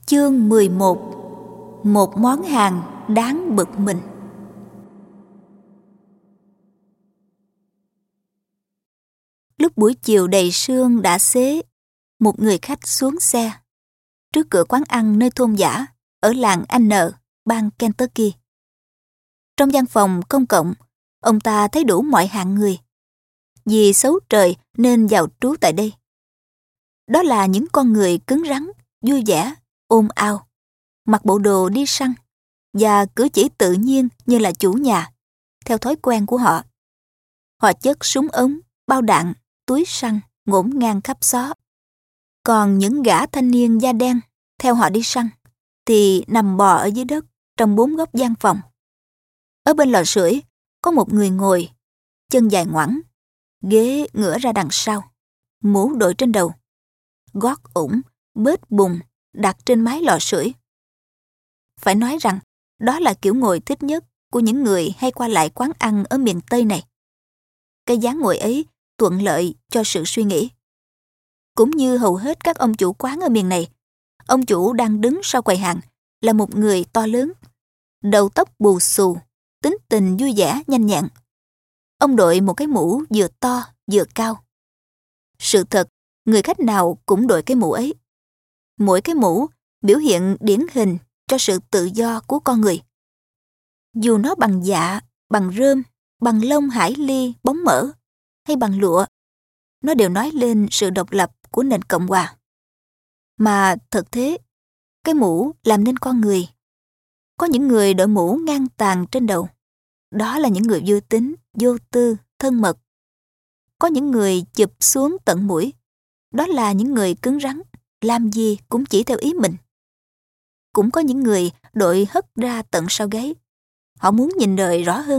Chương 11. Một món hàng đáng bực mình. Lúc buổi chiều đầy sương đã xế, một người khách xuống xe trước cửa quán ăn nơi thôn dã ở làng N, bang Kentucky. Trong gian phòng công cộng, ông ta thấy đủ mọi hạng người. Vì xấu trời nên vào trú tại đây. Đó là những con người cứng rắn, vui vẻ, ồn ào, mặc bộ đồ đi săn và cử chỉ tự nhiên như là chủ nhà, theo thói quen của họ. Họ chất súng ống, bao đạn, túi săn ngổn ngang khắp xó. Còn những gã thanh niên da đen theo họ đi săn thì nằm bò ở dưới đất trong bốn góc gian phòng. Ở bên lò sưởi có một người ngồi, chân dài ngoẵng, ghế ngửa ra đằng sau, mũ đội trên đầu, gót ủng, bết bùn đặt trên mái lò sưởi. Phải nói rằng đó là kiểu ngồi thích nhất của những người hay qua lại quán ăn ở miền Tây này. Cái dáng ngồi ấy thuận lợi cho sự suy nghĩ. Cũng như hầu hết các ông chủ quán ở miền này, ông chủ đang đứng sau quầy hàng là một người to lớn, đầu tóc bù xù, tính tình vui vẻ nhanh nhẹn. Ông đội một cái mũ vừa to vừa cao. Sự thật, người khách nào cũng đội cái mũ ấy. Mỗi cái mũ biểu hiện điển hình cho sự tự do của con người. Dù nó bằng dạ, bằng rơm, bằng lông hải ly, bóng mỡ hay bằng lụa, nó đều nói lên sự độc lập của nền Cộng hòa. Mà thật thế, cái mũ làm nên con người. Có những người đội mũ ngang tàn trên đầu. Đó là những người vui tính, vô tư, thân mật. Có những người chụp xuống tận mũi. Đó là những người cứng rắn, làm gì cũng chỉ theo ý mình. Cũng có những người đội hất ra tận sau gáy. Họ muốn nhìn đời rõ hơn.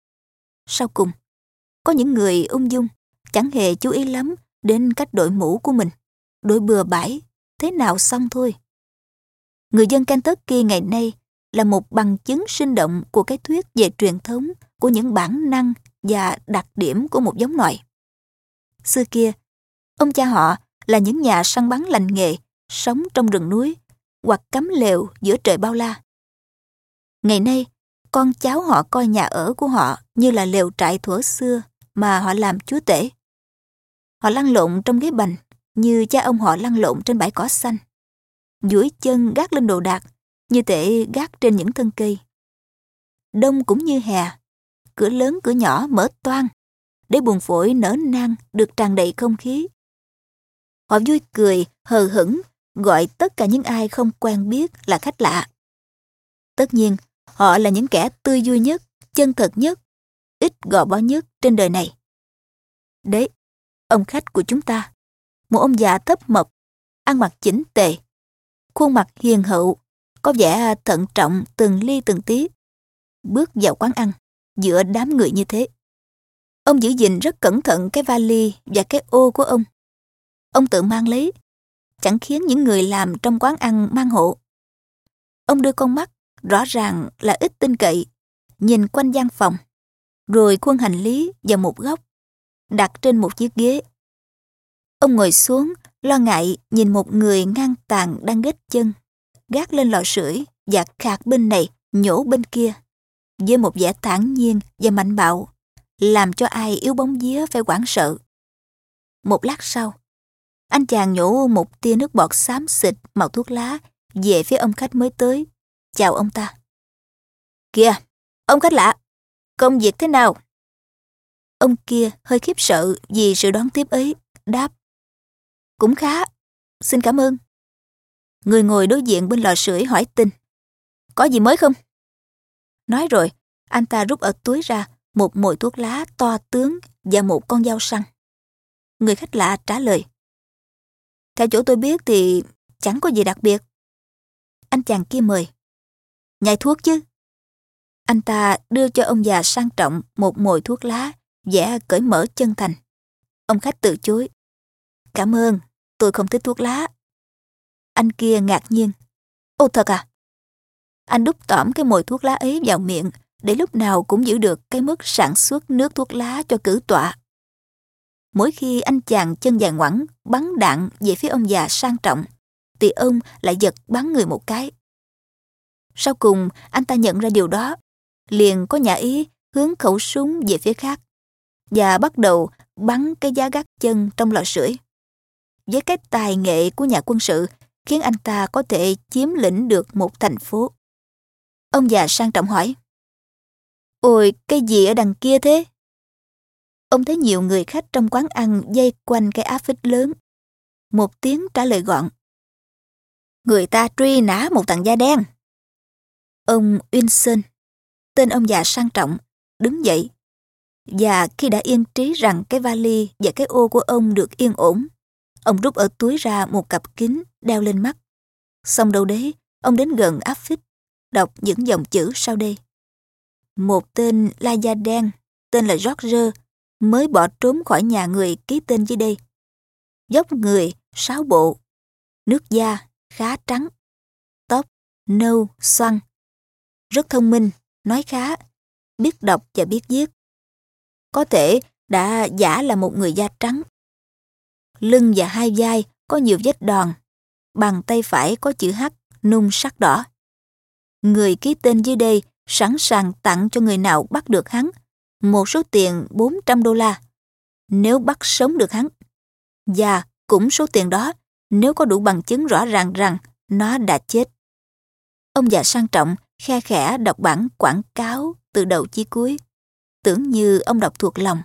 Sau cùng, có những người ung dung, chẳng hề chú ý lắm đến cách đội mũ của mình. Đội bừa bãi, thế nào xong thôi. Người dân Kentucky ngày nay là một bằng chứng sinh động của cái thuyết về truyền thống của những bản năng và đặc điểm của một giống loài. Xưa kia, ông cha họ là những nhà săn bắn lành nghề, sống trong rừng núi hoặc cắm lều giữa trời bao la. Ngày nay, con cháu họ coi nhà ở của họ như là lều trại thuở xưa mà họ làm chúa tể. Họ lăn lộn trong ghế bành như cha ông họ lăn lộn trên bãi cỏ xanh. Duỗi chân gác lên đồ đạc như thể gác trên những thân cây. Đông cũng như hè, cửa lớn cửa nhỏ mở toang để buồng phổi nở nang được tràn đầy không khí. Họ vui cười, hờ hững, gọi tất cả những ai không quen biết là khách lạ. Tất nhiên, họ là những kẻ tươi vui nhất, chân thật nhất, ít gò bó nhất trên đời này. Đấy, ông khách của chúng ta, một ông già thấp mập, ăn mặc chỉnh tề, khuôn mặt hiền hậu, có vẻ thận trọng từng ly từng tí. Bước vào quán ăn, giữa đám người như thế. Ông giữ gìn rất cẩn thận cái vali và cái ô của ông. Ông tự mang lấy, chẳng khiến những người làm trong quán ăn mang hộ. Ông đưa con mắt, rõ ràng là ít tin cậy, nhìn quanh gian phòng, rồi khuân hành lý vào một góc, đặt trên một chiếc ghế. Ông ngồi xuống, lo ngại nhìn một người ngang tàn đang ghét chân, gác lên lò sưởi và khạc bên này, nhổ bên kia, với một vẻ thản nhiên và mạnh bạo, làm cho ai yếu bóng vía phải hoảng sợ. Một lát sau, anh chàng nhổ một tia nước bọt xám xịt màu thuốc lá về phía ông khách mới tới, chào ông ta. Kìa, ông khách lạ, công việc thế nào? Ông kia hơi khiếp sợ vì sự đón tiếp ấy, đáp. Cũng khá, xin cảm ơn. Người ngồi đối diện bên lò sưởi hỏi tin. Có gì mới không? Nói rồi, anh ta rút ở túi ra một mồi thuốc lá to tướng và một con dao săn. Người khách lạ trả lời. Theo chỗ tôi biết thì chẳng có gì đặc biệt. Anh chàng kia mời. Nhai thuốc chứ? Anh ta đưa cho ông già sang trọng một mồi thuốc lá, vẻ cởi mở chân thành. Ông khách từ chối. Cảm ơn, tôi không thích thuốc lá. Anh kia ngạc nhiên. Ồ thật à? Anh đút tỏm cái mồi thuốc lá ấy vào miệng để lúc nào cũng giữ được cái mức sản xuất nước thuốc lá cho cử tọa. Mỗi khi anh chàng chân dài ngoẵng bắn đạn về phía ông già sang trọng thì ông lại giật bắn người một cái. Sau cùng anh ta nhận ra điều đó, liền có nhã ý hướng khẩu súng về phía khác và bắt đầu bắn cái giá gác chân trong lò sưởi. Với cái tài nghệ của nhà quân sự khiến anh ta có thể chiếm lĩnh được một thành phố. Ông già sang trọng hỏi: "Ôi, cái gì ở đằng kia thế?" Ông thấy nhiều người khách trong quán ăn vây quanh cái áp phích lớn. Một tiếng trả lời gọn: "Người ta truy nã một thằng da đen." Ông Wilson, tên ông già sang trọng, đứng dậy, và khi đã yên trí rằng cái vali và cái ô của ông được yên ổn, ông rút ở túi ra một cặp kính đeo lên mắt. Xong đâu đấy, ông đến gần áp phích, đọc những dòng chữ sau đây: "Một tên la da đen, tên là George, mới bỏ trốn khỏi nhà người ký tên dưới đây. Dốc người 6 bộ, nước da khá trắng, tóc nâu xoăn, rất thông minh, nói khá, biết đọc và biết viết. Có thể đã giả là một người da trắng. Lưng và hai vai có nhiều vết đòn, bàn tay phải có chữ H nung sắc đỏ. Người ký tên dưới đây sẵn sàng tặng cho người nào bắt được hắn một số tiền $400 nếu bắt sống được hắn, và cũng số tiền đó nếu có đủ bằng chứng rõ ràng rằng nó đã chết." Ông già sang trọng khe khẽ đọc bản quảng cáo từ đầu chí cuối, tưởng như ông đọc thuộc lòng.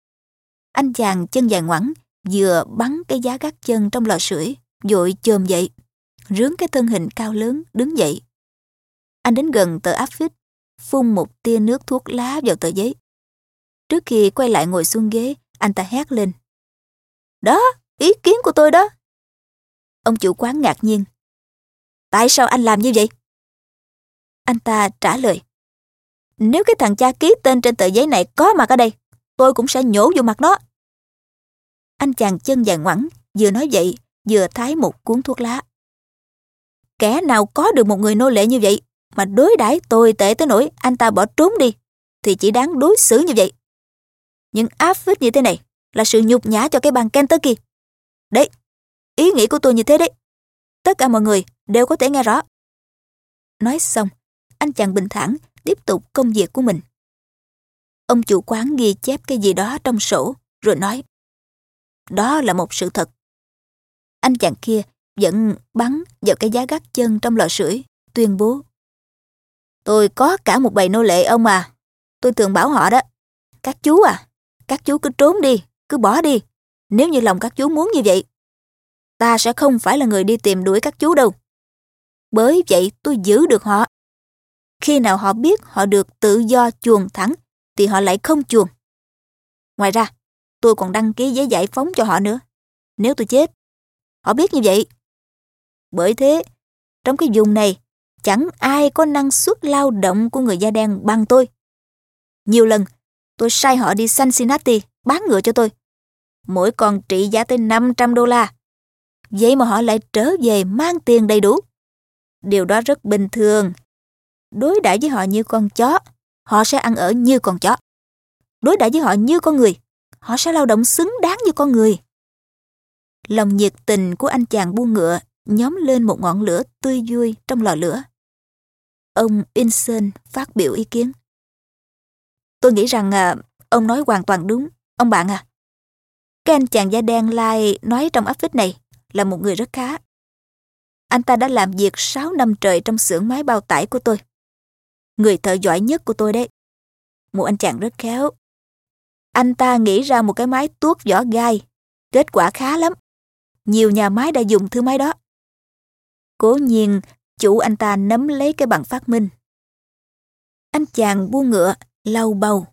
Anh chàng chân dài ngoẵng vừa bắn cái giá gác chân trong lò sưởi, vội chồm dậy, rướn cái thân hình cao lớn đứng dậy. Anh đến gần tờ áp phích, phun một tia nước thuốc lá vào tờ giấy. Trước khi quay lại ngồi xuống ghế, anh ta hét lên: "Đó, ý kiến của tôi đó." Ông chủ quán ngạc nhiên: "Tại sao anh làm như vậy?" Anh ta trả lời: "Nếu cái thằng cha ký tên trên tờ giấy này có mặt ở đây, tôi cũng sẽ nhổ vô mặt nó." Anh chàng chân dài ngoẵng vừa nói vậy vừa thái một cuốn thuốc lá. "Kẻ nào có được một người nô lệ như vậy mà đối đãi tồi tệ tới nỗi anh ta bỏ trốn đi thì chỉ đáng đối xử như vậy. Những áp phích như thế này là sự nhục nhã cho cái bang Kentucky. Đấy, ý nghĩ của tôi như thế đấy. Tất cả mọi người đều có thể nghe rõ." Nói xong, anh chàng bình thản tiếp tục công việc của mình. Ông chủ quán ghi chép cái gì đó trong sổ rồi nói: "Đó là một sự thật." Anh chàng kia vẫn bắn vào cái giá gác chân trong lò sưởi, tuyên bố: "Tôi có cả một bầy nô lệ ông à. Tôi thường bảo họ đó: các chú à, các chú cứ trốn đi, cứ bỏ đi, nếu như lòng các chú muốn như vậy. Ta sẽ không phải là người đi tìm đuổi các chú đâu. Bởi vậy tôi giữ được họ. Khi nào họ biết họ được tự do chuồn thẳng thì họ lại không chuồn. Ngoài ra, tôi còn đăng ký giấy giải phóng cho họ nữa, nếu tôi chết. Họ biết như vậy. Bởi thế, trong cái vùng này, chẳng ai có năng suất lao động của người da đen bằng tôi. Nhiều lần, tôi sai họ đi Cincinnati bán ngựa cho tôi. Mỗi con trị giá tới $500. Vậy mà họ lại trở về mang tiền đầy đủ. Điều đó rất bình thường. Đối đãi với họ như con chó, họ sẽ ăn ở như con chó. Đối đãi với họ như con người, họ sẽ lao động xứng đáng như con người." Lòng nhiệt tình của anh chàng buôn ngựa nhóm lên một ngọn lửa tươi vui trong lò lửa. Ông Wilson phát biểu ý kiến: "Tôi nghĩ rằng ông nói hoàn toàn đúng, ông bạn à. Cái anh chàng da đen lai nói trong áp phích này là một người rất khá. Anh ta đã làm việc 6 năm trời trong xưởng máy bao tải của tôi. Người thợ giỏi nhất của tôi đấy. Một anh chàng rất khéo. Anh ta nghĩ ra một cái máy tuốt vỏ gai. Kết quả khá lắm. Nhiều nhà máy đã dùng thứ máy đó. Cố nhiên, chủ anh ta nắm lấy cái bằng phát minh." Anh chàng buôn ngựa lau bầu.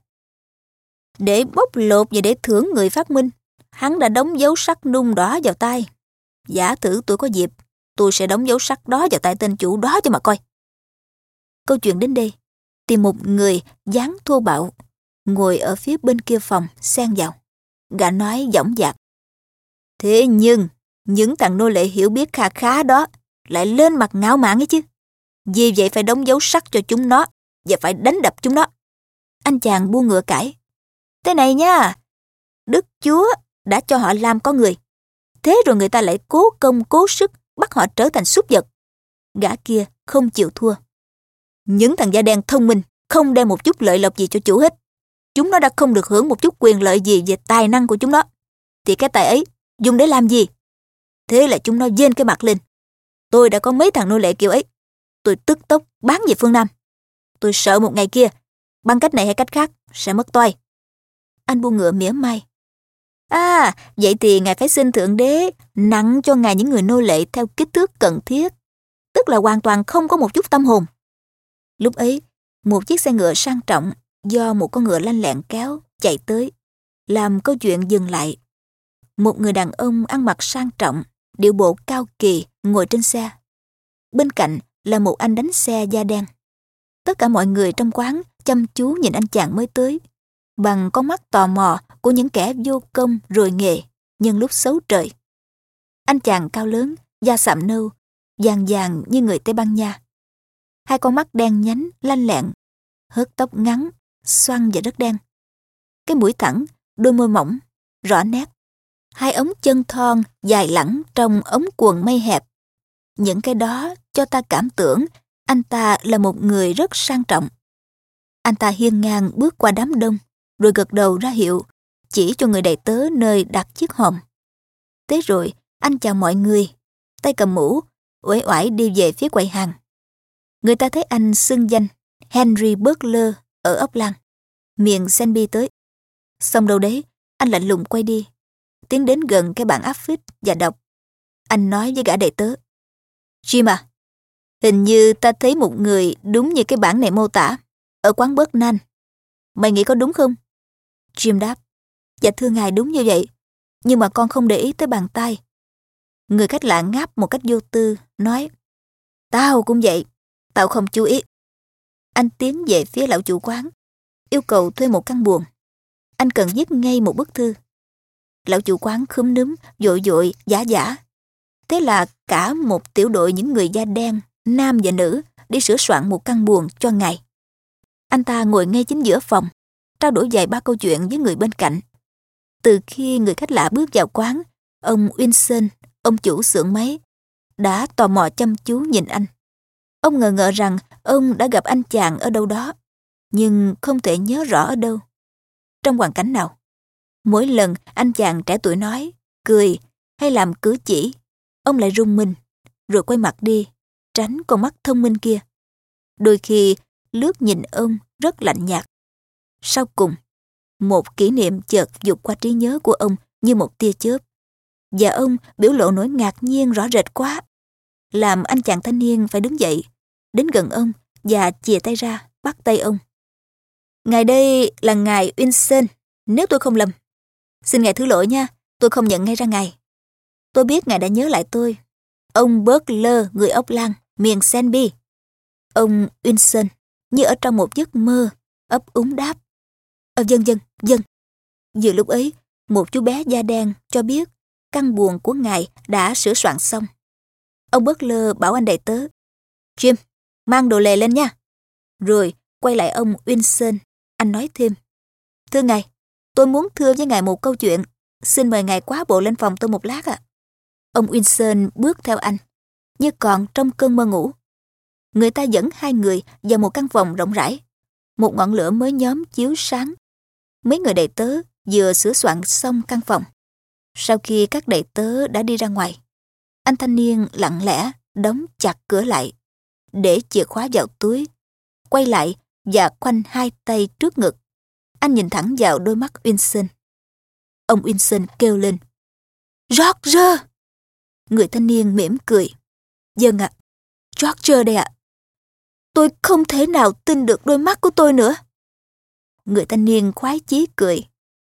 Để bóc lột và để thưởng người phát minh, hắn đã đóng dấu sắc nung đỏ vào tay. Giả thử tôi có dịp, tôi sẽ đóng dấu sắc đó vào tay tên chủ đó cho mà coi. Câu chuyện đến đây, thì một người dáng thô bạo ngồi ở phía bên kia phòng xen vào. Gã nói dõng dạc: "Thế nhưng, những thằng nô lệ hiểu biết kha khá đó lại lên mặt ngạo mạn ấy chứ. Vì vậy phải đóng dấu sắc cho chúng nó và phải đánh đập chúng nó." Anh chàng buôn ngựa cãi: "Thế này nha, Đức Chúa đã cho họ làm con người. Thế rồi người ta lại cố công cố sức bắt họ trở thành súc vật. Gã kia không chịu thua. Những thằng da đen thông minh không đem một chút lợi lộc gì cho chủ hết. Chúng nó đã không được hưởng một chút quyền lợi gì về tài năng của chúng nó. Thì cái tài ấy dùng để làm gì? Thế là chúng nó vênh cái mặt lên. Tôi đã có mấy thằng nô lệ kiểu ấy. Tôi tức tốc bán về phương Nam. Tôi sợ một ngày kia, bằng cách này hay cách khác, sẽ mất toai. Anh buôn ngựa mỉa mai. À, vậy thì ngài phải xin Thượng Đế nặng cho ngài những người nô lệ theo kích thước cần thiết, tức là hoàn toàn không có một chút tâm hồn. Lúc ấy, một chiếc xe ngựa sang trọng do một con ngựa lanh lẹn kéo chạy tới, làm câu chuyện dừng lại. Một người đàn ông ăn mặc sang trọng, điệu bộ cao kỳ ngồi trên xe. Bên cạnh là một anh đánh xe da đen. Tất cả mọi người trong quán chăm chú nhìn anh chàng mới tới, bằng con mắt tò mò của những kẻ vô công rồi nghề, nhân lúc xấu trời. Anh chàng cao lớn, da sạm nâu, vàng vàng như người Tây Ban Nha. Hai con mắt đen nhánh, lanh lẹn, hớt tóc ngắn, xoăn và rất đen. Cái mũi thẳng, đôi môi mỏng, rõ nét. Hai ống chân thon dài lẳng trong ống quần mây hẹp. Những cái đó cho ta cảm tưởng anh ta là một người rất sang trọng. Anh ta hiên ngang bước qua đám đông, rồi gật đầu ra hiệu, chỉ cho người đầy tớ nơi đặt chiếc hòm. Thế rồi, anh chào mọi người, tay cầm mũ, uể oải đi về phía quầy hàng. Người ta thấy anh xưng danh Henry Butler ở Ốc Lan, miền Senby tới. Xong đâu đấy, anh lạnh lùng quay đi, tiến đến gần cái bảng áp phích và đọc. Anh nói với gã đầy tớ. Jim à, hình như ta thấy một người đúng như cái bảng này mô tả, ở quán Bớt Nan. Mày nghĩ có đúng không? Jim đáp. Dạ thưa ngài, đúng như vậy, nhưng mà con không để ý tới bàn tay. Người khách lạ ngáp một cách vô tư, nói. Tao cũng vậy, tao không chú ý. Anh tiến về phía lão chủ quán, yêu cầu thuê một căn buồng. Anh cần viết ngay một bức thư. Lão chủ quán khúm núm, vội vội, giả giả. Thế là cả một tiểu đội những người da đen, nam và nữ, đi sửa soạn một căn buồng cho ngài. Anh ta ngồi ngay chính giữa phòng, trao đổi vài ba câu chuyện với người bên cạnh. Từ khi người khách lạ bước vào quán, ông Wilson, ông chủ xưởng máy, đã tò mò chăm chú nhìn anh. Ông ngờ ngợ rằng ông đã gặp anh chàng ở đâu đó, nhưng không thể nhớ rõ ở đâu, trong hoàn cảnh nào. Mỗi lần anh chàng trẻ tuổi nói, cười hay làm cử chỉ, ông lại rung mình, rồi quay mặt đi, tránh con mắt thông minh kia. Đôi khi lướt nhìn ông rất lạnh nhạt. Sau cùng, một kỷ niệm chợt vụt qua trí nhớ của ông như một tia chớp, và ông biểu lộ nỗi ngạc nhiên rõ rệt quá, làm anh chàng thanh niên phải đứng dậy, đến gần ông và chìa tay ra, bắt tay ông. Ngài đây là ngài Wilson, nếu tôi không lầm. Xin ngài thứ lỗi nha, tôi không nhận ngay ra ngài. Tôi biết ngài đã nhớ lại tôi. Ông Butler, người Ốc Lan, miền Senby. Ông Wilson, như ở trong một giấc mơ, ấp úng đáp. Vâng. Vừa lúc ấy, một chú bé da đen cho biết căn buồng của ngài đã sửa soạn xong. Ông Butler bảo anh đầy tớ. Jim, mang đồ lề lên nha. Rồi quay lại ông Wilson, anh nói thêm. Thưa ngài, tôi muốn thưa với ngài một câu chuyện. Xin mời ngài quá bộ lên phòng tôi một lát ạ. Ông Wilson bước theo anh, như còn trong cơn mơ ngủ. Người ta dẫn hai người vào một căn phòng rộng rãi. Một ngọn lửa mới nhóm chiếu sáng. Mấy người đầy tớ vừa sửa soạn xong căn phòng. Sau khi các đầy tớ đã đi ra ngoài, anh thanh niên lặng lẽ đóng chặt cửa lại, để chìa khóa vào túi, quay lại và khoanh hai tay trước ngực. Anh nhìn thẳng vào đôi mắt Wilson. Ông Wilson kêu lên. Roger! Người thanh niên mỉm cười. Vâng ạ, Roger đây ạ. Tôi không thể nào tin được đôi mắt của tôi nữa. Người thanh niên khoái chí cười.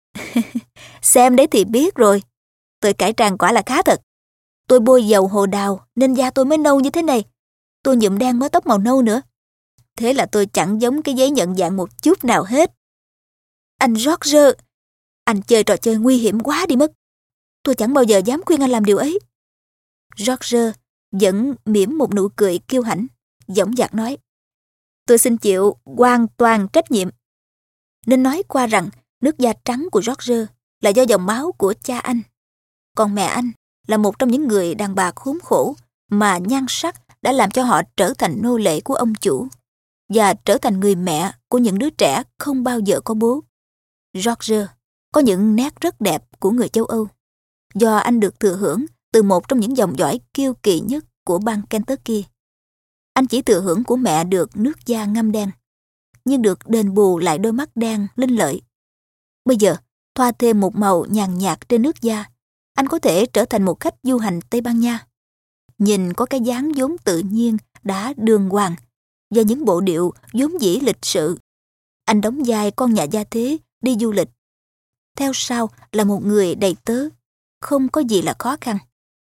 Xem đấy thì biết rồi. Tôi cải trang quả là khá thật. Tôi bôi dầu hồ đào nên da tôi mới nâu như thế này. Tôi nhuộm đen mớ tóc màu nâu nữa. Thế là tôi chẳng giống cái giấy nhận dạng một chút nào hết. Anh Roger, anh chơi trò chơi nguy hiểm quá đi mất. Tôi chẳng bao giờ dám khuyên anh làm điều ấy. Roger vẫn mỉm một nụ cười kiêu hãnh, dõng dạc nói. Tôi xin chịu hoàn toàn trách nhiệm. Nên nói qua rằng nước da trắng của Roger là do dòng máu của cha anh. Còn mẹ anh là một trong những người đàn bà khốn khổ mà nhan sắc đã làm cho họ trở thành nô lệ của ông chủ và trở thành người mẹ của những đứa trẻ không bao giờ có bố. George có những nét rất đẹp của người châu Âu, do anh được thừa hưởng từ một trong những dòng dõi kiêu kỳ nhất của bang Kentucky. Anh chỉ thừa hưởng của mẹ được nước da ngăm đen, nhưng được đền bù lại đôi mắt đen linh lợi. Bây giờ, thoa thêm một màu nhàn nhạt trên nước da, anh có thể trở thành một khách du hành Tây Ban Nha. Nhìn có cái dáng vốn tự nhiên đã đường hoàng và những bộ điệu vốn dĩ lịch sự. Anh đóng vai con nhà gia thế đi du lịch. Theo sau là một người đầy tớ, không có gì là khó khăn.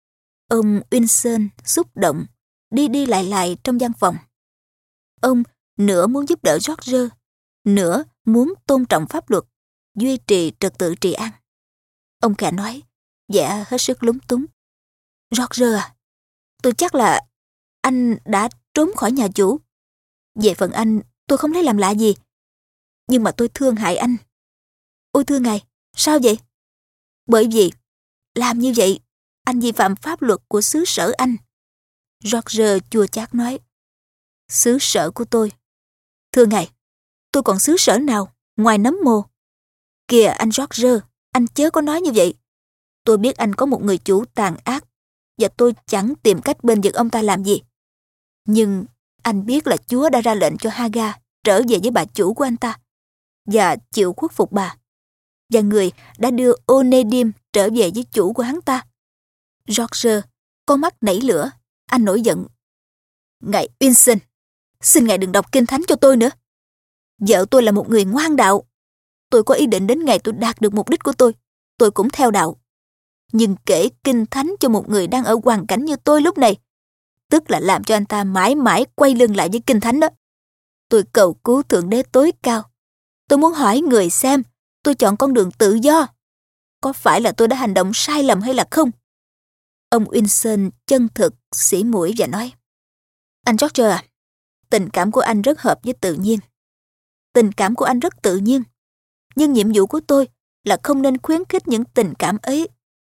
Ông Wilson xúc động, đi đi lại trong văn phòng. Ông nửa muốn giúp đỡ George, nửa muốn tôn trọng pháp luật, duy trì trật tự trị an. Ông khẽ nói, vẻ hết sức lúng túng. George à, tôi chắc là anh đã trốn khỏi nhà chủ. Về phần anh, tôi không lấy làm lạ gì. Nhưng mà tôi thương hại anh. Ôi thưa ngài, sao vậy? Bởi vì, làm như vậy, anh vi phạm pháp luật của xứ sở anh. George chua chát nói. Xứ sở của tôi? Thưa ngài, tôi còn xứ sở nào ngoài nấm mồ? Kìa anh George, anh chớ có nói như vậy. Tôi biết anh có một người chủ tàn ác, và tôi chẳng tìm cách bênh vực ông ta làm gì. Nhưng anh biết là Chúa đã ra lệnh cho Hagar trở về với bà chủ của anh ta, và chịu khuất phục bà. Và người đã đưa Onedim trở về với chủ của hắn ta. George, con mắt nảy lửa, anh nổi giận. Ngài Wilson, xin ngài đừng đọc kinh thánh cho tôi nữa. Vợ tôi là một người ngoan đạo. Tôi có ý định đến ngày tôi đạt được mục đích của tôi cũng theo đạo. Nhưng kể kinh thánh cho một người đang ở hoàn cảnh như tôi lúc này, tức là làm cho anh ta mãi mãi quay lưng lại với kinh thánh đó. Tôi cầu cứu Thượng Đế tối cao. Tôi muốn hỏi người xem, tôi chọn con đường tự do. Có phải là tôi đã hành động sai lầm hay là không? Ông Wilson chân thực xỉ mũi và nói, anh George à, tình cảm của anh rất hợp với tự nhiên. Tình cảm của anh rất tự nhiên. Nhưng nhiệm vụ của tôi là không nên khuyến khích những tình cảm ấy.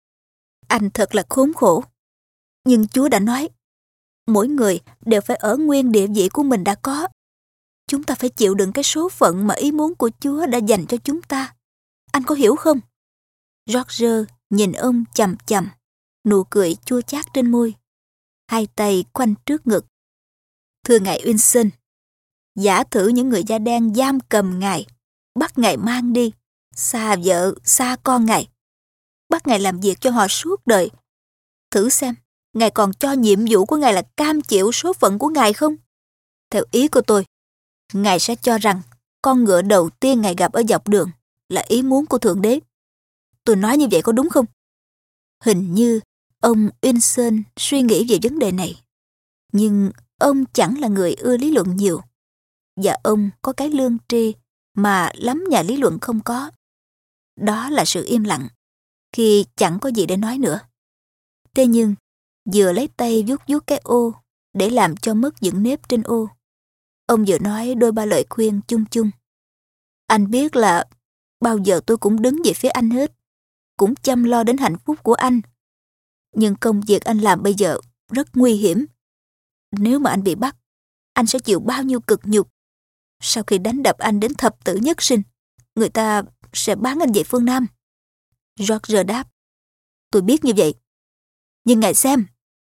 Anh thật là khốn khổ. Nhưng Chúa đã nói, mỗi người đều phải ở nguyên địa vị của mình đã có. Chúng ta phải chịu đựng cái số phận mà ý muốn của Chúa đã dành cho chúng ta. Anh có hiểu không? George nhìn ông chằm chằm, nụ cười chua chát trên môi, hai tay khoanh trước ngực. Thưa ngài Wilson, giả thử những người da đen giam cầm ngài, bắt ngài mang đi, xa vợ, xa con ngài, bắt ngài làm việc cho họ suốt đời. Thử xem, ngài còn cho nhiệm vụ của ngài là cam chịu số phận của ngài không? Theo ý của tôi, ngài sẽ cho rằng con ngựa đầu tiên ngài gặp ở dọc đường là ý muốn của Thượng Đế. Tôi nói như vậy có đúng không? Hình như ông Wilson suy nghĩ về vấn đề này. Nhưng ông chẳng là người ưa lý luận nhiều. Và ông có cái lương tri mà lắm nhà lý luận không có. Đó là sự im lặng, khi chẳng có gì để nói nữa. Thế nhưng, vừa lấy tay vuốt vuốt cái ô để làm cho mất những nếp trên ô, ông vừa nói đôi ba lời khuyên chung chung. Anh biết là bao giờ tôi cũng đứng về phía anh hết, cũng chăm lo đến hạnh phúc của anh. Nhưng công việc anh làm bây giờ rất nguy hiểm. Nếu mà anh bị bắt, anh sẽ chịu bao nhiêu cực nhục. Sau khi đánh đập anh đến thập tử nhất sinh, người ta sẽ bán anh về phương Nam. George đáp, tôi biết như vậy. Nhưng ngài xem.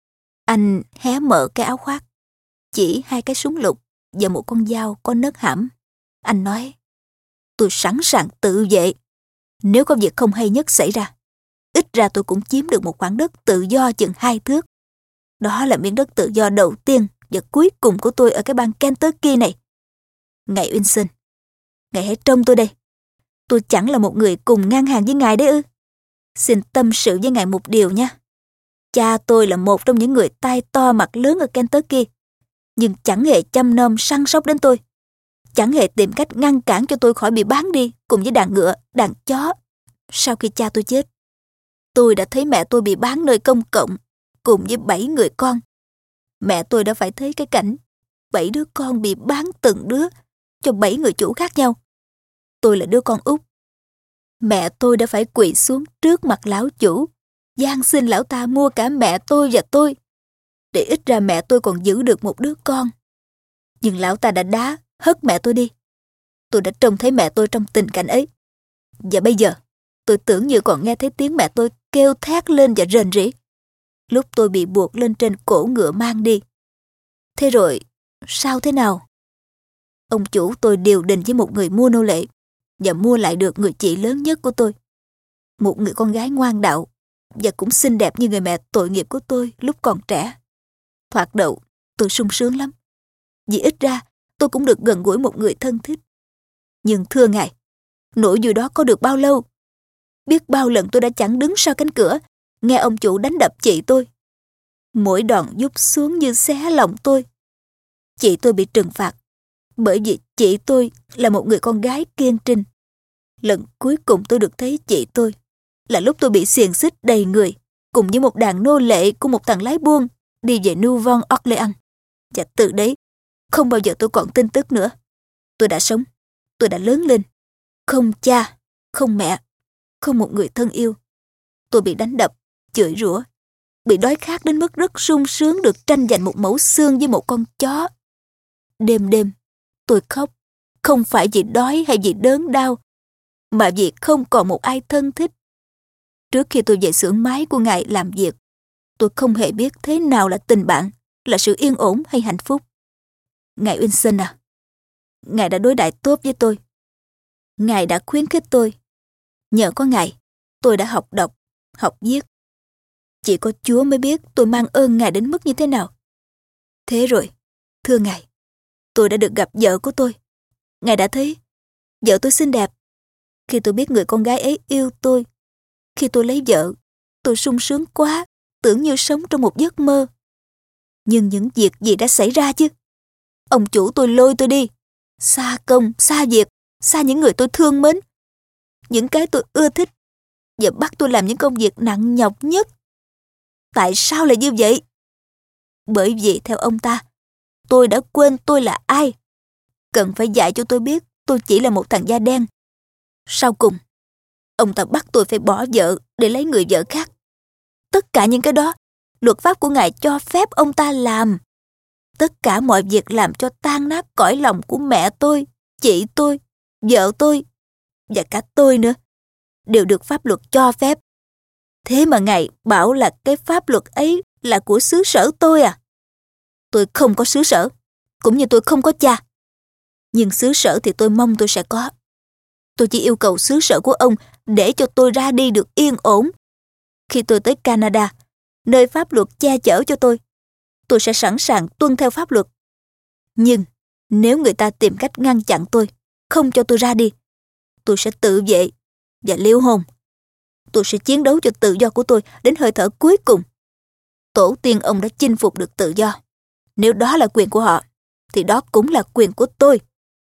Anh hé mở cái áo khoác, chỉ hai cái súng lục và một con dao có nớt hãm. Anh nói, tôi sẵn sàng tự vệ. Nếu có việc không hay nhất xảy ra, ít ra tôi cũng chiếm được một khoảng đất tự do chừng 2 thước. Đó là miếng đất tự do đầu tiên và cuối cùng của tôi ở cái bang Kentucky này. Ngài Wilson, ngài hãy trông tôi đây. Tôi chẳng là một người cùng ngang hàng với ngài đấy ư? Xin tâm sự với ngài một điều nha. Cha tôi là một trong những người tai to mặt lớn ở Kentucky, nhưng chẳng hề chăm nom săn sóc đến tôi. Chẳng hề tìm cách ngăn cản cho tôi khỏi bị bán đi cùng với đàn ngựa, đàn chó. Sau khi cha tôi chết, tôi đã thấy mẹ tôi bị bán nơi công cộng cùng với 7 người con. Mẹ tôi đã phải thấy cái cảnh 7 đứa con bị bán từng đứa cho 7 người chủ khác nhau. Tôi là đứa con út. Mẹ tôi đã phải quỳ xuống trước mặt lão chủ, van xin lão ta mua cả mẹ tôi và tôi. để ít ra mẹ tôi còn giữ được một đứa con. Nhưng lão ta đã đá, hất mẹ tôi đi. Tôi đã trông thấy mẹ tôi trong tình cảnh ấy. Và bây giờ, tôi tưởng như còn nghe thấy tiếng mẹ tôi kêu thét lên và rền rĩ lúc tôi bị buộc lên trên cổ ngựa mang đi. Thế rồi, sao thế nào? Ông chủ tôi điều đình với một người mua nô lệ và mua lại được người chị lớn nhất của tôi. Một người con gái ngoan đạo và cũng xinh đẹp như người mẹ tội nghiệp của tôi lúc còn trẻ. Thoạt đầu, tôi sung sướng lắm. Vì ít ra, tôi cũng được gần gũi một người thân thích. Nhưng thưa ngài, nỗi vui đó có được bao lâu? Biết bao lần tôi đã chẳng đứng sau cánh cửa, nghe ông chủ đánh đập chị tôi. Mỗi đòn giút xuống như xé lòng tôi. Chị tôi bị trừng phạt, bởi vì chị tôi là một người con gái kiên trinh. Lần cuối cùng tôi được thấy chị tôi là lúc tôi bị xiềng xích đầy người, cùng với một đàn nô lệ của một thằng lái buôn đi về Nouvelle Orléans. Và từ đấy, không bao giờ tôi còn tin tức nữa. Tôi đã sống, tôi đã lớn lên. Không cha, không mẹ, không một người thân yêu. Tôi bị đánh đập, chửi rủa, bị đói khát đến mức rất sung sướng được tranh giành một mẩu xương với một con chó. Đêm đêm, tôi khóc, không phải vì đói hay vì đớn đau, mà vì không còn một ai thân thích. Trước khi tôi về xưởng máy của ngài làm việc, tôi không hề biết thế nào là tình bạn, là sự yên ổn hay hạnh phúc. Ngài Wilson à, ngài đã đối đãi tốt với tôi. Ngài đã khuyến khích tôi. Nhờ có ngài, tôi đã học đọc, học viết. Chỉ có Chúa mới biết tôi mang ơn ngài đến mức như thế nào. Thế rồi, thưa ngài, tôi đã được gặp vợ của tôi. Ngài đã thấy, vợ tôi xinh đẹp. Khi tôi biết người con gái ấy yêu tôi, khi tôi lấy vợ, tôi sung sướng quá, tưởng như sống trong một giấc mơ. Nhưng những việc gì đã xảy ra chứ? Ông chủ tôi lôi tôi đi, xa công, xa việc, xa những người tôi thương mến, những cái tôi ưa thích, và bắt tôi làm những công việc nặng nhọc nhất. Tại sao lại như vậy? Bởi vì theo ông ta, tôi đã quên tôi là ai. Cần phải dạy cho tôi biết tôi chỉ là một thằng da đen. Sau cùng, ông ta bắt tôi phải bỏ vợ để lấy người vợ khác. Tất cả những cái đó, luật pháp của ngài cho phép ông ta làm. Tất cả mọi việc làm cho tan nát cõi lòng của mẹ tôi, chị tôi, vợ tôi, và cả tôi nữa, đều được pháp luật cho phép. Thế mà ngài bảo là cái pháp luật ấy là của xứ sở tôi à? Tôi không có xứ sở, cũng như tôi không có cha. Nhưng xứ sở thì tôi mong tôi sẽ có. Tôi chỉ yêu cầu xứ sở của ông để cho tôi ra đi được yên ổn. Khi tôi tới Canada, nơi pháp luật che chở cho tôi sẽ sẵn sàng tuân theo pháp luật. Nhưng nếu người ta tìm cách ngăn chặn tôi, không cho tôi ra đi, tôi sẽ tự vệ và ly hôn. Tôi sẽ chiến đấu cho tự do của tôi đến hơi thở cuối cùng. Tổ tiên ông đã chinh phục được tự do. Nếu đó là quyền của họ, thì đó cũng là quyền của tôi.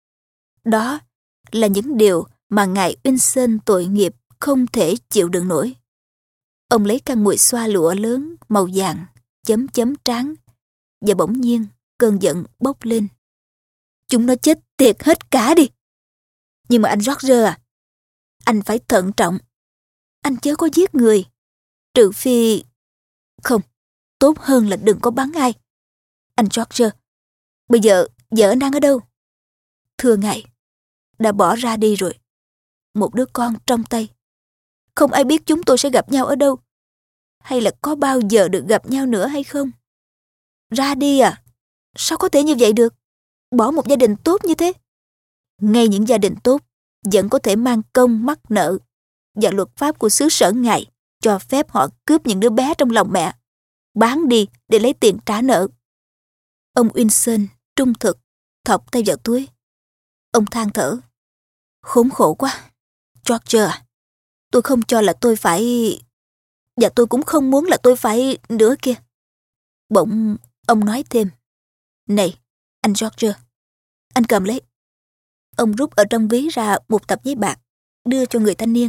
Đó là những điều mà ngài Wilson tội nghiệp không thể chịu đựng nổi. Ông lấy căn mùi xoa lụa lớn màu vàng chấm chấm trán, và bỗng nhiên cơn giận bốc lên. Chúng nó chết tiệt hết cả đi. Nhưng mà anh Roger à, anh phải thận trọng. Anh chớ có giết người. Trừ phi... Không, tốt hơn là đừng có bắn ai. Anh Roger, bây giờ vợ anh đang ở đâu? Thưa ngài, đã bỏ ra đi rồi. Một đứa con trong tay. Không ai biết chúng tôi sẽ gặp nhau ở đâu, hay là có bao giờ được gặp nhau nữa hay không. Ra đi à? Sao có thể như vậy được? Bỏ một gia đình tốt như thế. Ngay những gia đình tốt vẫn có thể mang công mắc nợ, và luật pháp của xứ sở ngài cho phép họ cướp những đứa bé trong lòng mẹ, bán đi để lấy tiền trả nợ. Ông Wilson trung thực thọc tay vào túi. Ông than thở. Khốn khổ quá. George à, tôi không cho là tôi phải... Và tôi cũng không muốn là tôi phải nữa kia. Bỗng ông nói thêm. Này, anh George, anh cầm lấy. Ông rút ở trong ví ra một tập giấy bạc, đưa cho người thanh niên.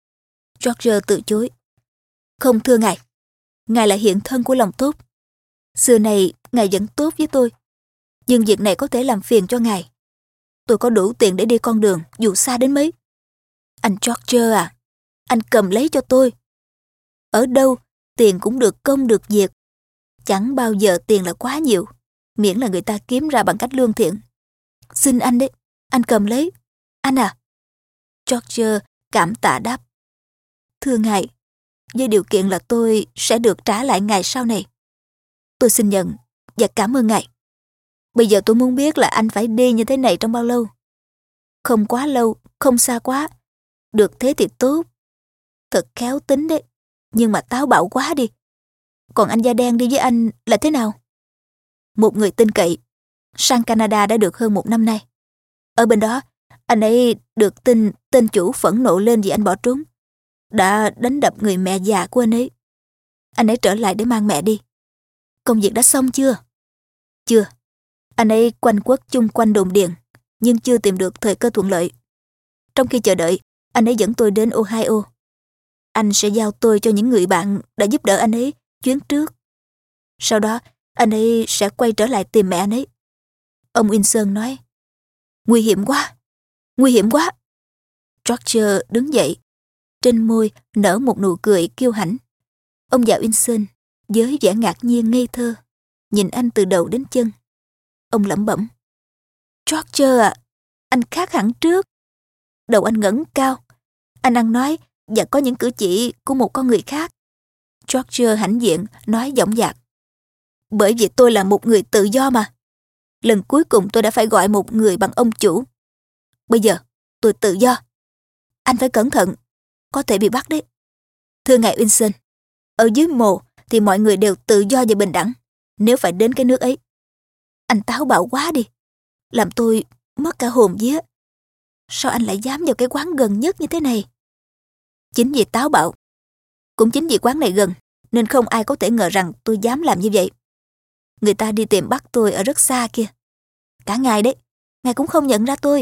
George từ chối. Không thưa ngài, ngài là hiện thân của lòng tốt. Xưa này ngài vẫn tốt với tôi, nhưng việc này có thể làm phiền cho ngài. Tôi có đủ tiền để đi con đường dù xa đến mấy. Anh George à, anh cầm lấy cho tôi. Ở đâu tiền cũng được công được việc. Chẳng bao giờ tiền là quá nhiều, miễn là người ta kiếm ra bằng cách lương thiện. Xin anh đấy, anh cầm lấy. Anh à. George cảm tạ đáp. Thưa ngài, với điều kiện là tôi sẽ được trả lại ngài sau này. Tôi xin nhận và cảm ơn ngài. Bây giờ tôi muốn biết là anh phải đi như thế này trong bao lâu. Không quá lâu, không xa quá. Được thế thì tốt. Thật khéo tính đấy, nhưng mà táo bạo quá đi. Còn anh da đen đi với anh là thế nào? Một người tin cậy. Sang Canada đã được hơn 1 năm nay. Ở bên đó, anh ấy được tin tên chủ phẫn nộ lên vì anh bỏ trốn. Đã đánh đập người mẹ già của anh ấy. Anh ấy trở lại để mang mẹ đi. Công việc đã xong chưa? Chưa. Anh ấy quanh quất chung quanh đồn điền, nhưng chưa tìm được thời cơ thuận lợi. Trong khi chờ đợi, anh ấy dẫn tôi đến Ohio. Anh sẽ giao tôi cho những người bạn đã giúp đỡ anh ấy chuyến trước. Sau đó, anh ấy sẽ quay trở lại tìm mẹ anh ấy. Ông Winson nói, nguy hiểm quá, nguy hiểm quá. George đứng dậy, trên môi nở một nụ cười kiêu hãnh. Ông già Winson với vẻ ngạc nhiên ngây thơ, nhìn anh từ đầu đến chân. Ông lẩm bẩm, George à, anh khác hẳn trước. Đầu anh ngẩng cao, anh ăn nói và có những cử chỉ của một con người khác. George hãnh diện nói dõng dạc, bởi vì tôi là một người tự do mà. Lần cuối cùng tôi đã phải gọi một người bằng ông chủ. Bây giờ tôi tự do. Anh phải cẩn thận, có thể bị bắt đấy. Thưa ngài Winson, ở dưới mồ thì mọi người đều tự do và bình đẳng. Nếu phải đến cái nước ấy, anh táo bạo quá đi, làm tôi mất cả hồn vía. Sao anh lại dám vào cái quán gần nhất như thế này? Chính vì táo bạo, cũng chính vì quán này gần, nên không ai có thể ngờ rằng tôi dám làm như vậy. Người ta đi tìm bắt tôi ở rất xa kia. Cả ngài đấy, ngài cũng không nhận ra tôi.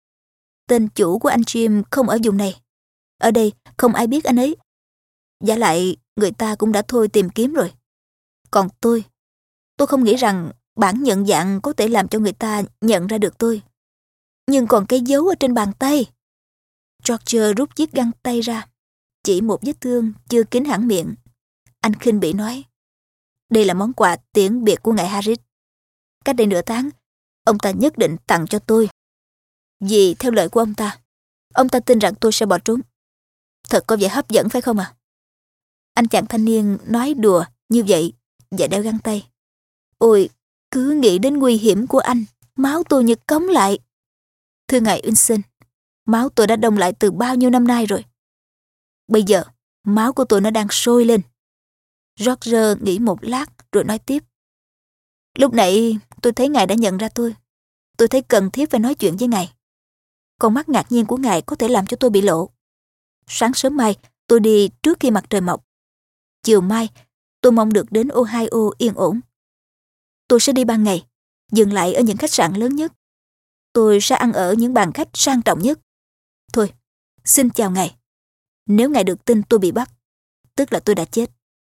Tên chủ của anh Jim không ở vùng này. Ở đây không ai biết anh ấy. Vả lại người ta cũng đã thôi tìm kiếm rồi. Còn tôi không nghĩ rằng bản nhận dạng có thể làm cho người ta nhận ra được tôi. Nhưng còn cái dấu ở trên bàn tay. George rút chiếc găng tay ra, chỉ một vết thương chưa kín hẳn miệng. Anh khinh bỉ nói, đây là món quà tiễn biệt của ngài Harris. Cách đây nửa tháng, ông ta nhất định tặng cho tôi. Vì theo lời của ông ta tin rằng tôi sẽ bỏ trốn. Thật có vẻ hấp dẫn phải không ạ? Anh chàng thanh niên nói đùa như vậy và đeo găng tay. Ôi, cứ nghĩ đến nguy hiểm của anh, máu tôi như cống lại. Thưa ngài Winson, máu tôi đã đông lại từ bao nhiêu năm nay rồi. Bây giờ, máu của tôi nó đang sôi lên. George nghĩ một lát rồi nói tiếp. Lúc nãy tôi thấy ngài đã nhận ra tôi. Tôi thấy cần thiết phải nói chuyện với ngài. Con mắt ngạc nhiên của ngài có thể làm cho tôi bị lộ. Sáng sớm mai, tôi đi trước khi mặt trời mọc. Chiều mai, tôi mong được đến Ohio yên ổn. Tôi sẽ đi ban ngày, dừng lại ở những khách sạn lớn nhất. Tôi sẽ ăn ở những bàn khách sang trọng nhất. Thôi, xin chào ngài. Nếu ngài được tin tôi bị bắt, tức là tôi đã chết.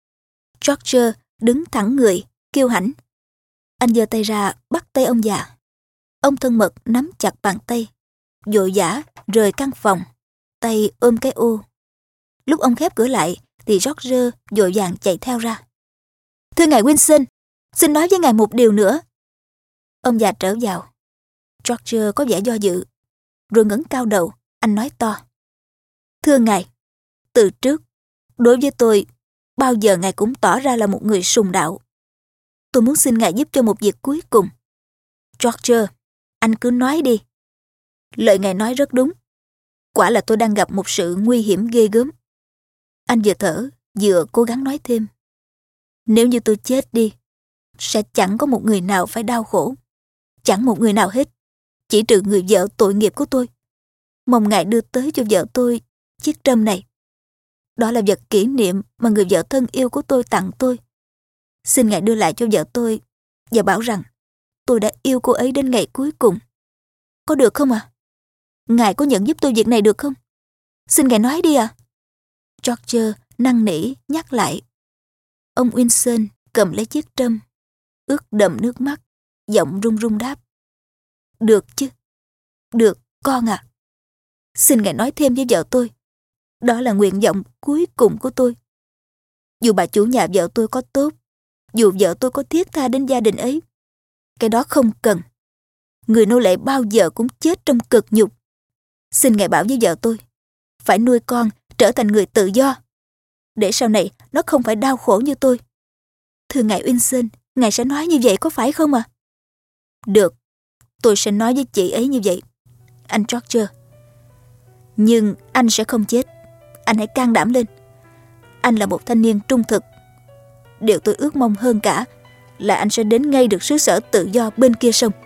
George đứng thẳng người, kiêu hãnh. Anh giơ tay ra bắt tay ông già. Ông thân mật nắm chặt bàn tay, vội vã rời căn phòng, tay ôm cái ô. Lúc ông khép cửa lại thì George vội vàng chạy theo ra. Thưa ngài Winson, xin nói với ngài một điều nữa. Ông già trở vào. George có vẻ do dự, rồi ngẩng cao đầu, anh nói to. Thưa ngài, từ trước, đối với tôi, bao giờ ngài cũng tỏ ra là một người sùng đạo. Tôi muốn xin ngài giúp cho một việc cuối cùng. George, anh cứ nói đi. Lời ngài nói rất đúng. Quả là tôi đang gặp một sự nguy hiểm ghê gớm. Anh vừa thở, vừa cố gắng nói thêm. Nếu như tôi chết đi, sẽ chẳng có một người nào phải đau khổ. Chẳng một người nào hết, chỉ trừ người vợ tội nghiệp của tôi. Mong ngài đưa tới cho vợ tôi chiếc trâm này. Đó là vật kỷ niệm mà người vợ thân yêu của tôi tặng tôi. Xin ngài đưa lại cho vợ tôi và bảo rằng tôi đã yêu cô ấy đến ngày cuối cùng. Có được không ạ? Ngài có nhận giúp tôi việc này được không? Xin ngài nói đi ạ. George năn nỉ nhắc lại. Ông Winson cầm lấy chiếc trâm, ướt đẫm nước mắt, giọng run run đáp. Được chứ? Được, con à. Xin ngài nói thêm với vợ tôi. Đó là nguyện vọng cuối cùng của tôi. Dù bà chủ nhà vợ tôi có tốt, dù vợ tôi có thiết tha đến gia đình ấy. Cái đó không cần. Người nô lệ bao giờ cũng chết trong cực nhục. Xin ngài bảo với vợ tôi, phải nuôi con trở thành người tự do, để sau này nó không phải đau khổ như tôi. Thưa ngài Uyên, ngài sẽ nói như vậy có phải không ạ? Được, tôi sẽ nói với chị ấy như vậy, anh George. Nhưng anh sẽ không chết. Anh hãy can đảm lên. Anh là một thanh niên trung thực. Điều tôi ước mong hơn cả là anh sẽ đến ngay được xứ sở tự do bên kia sông.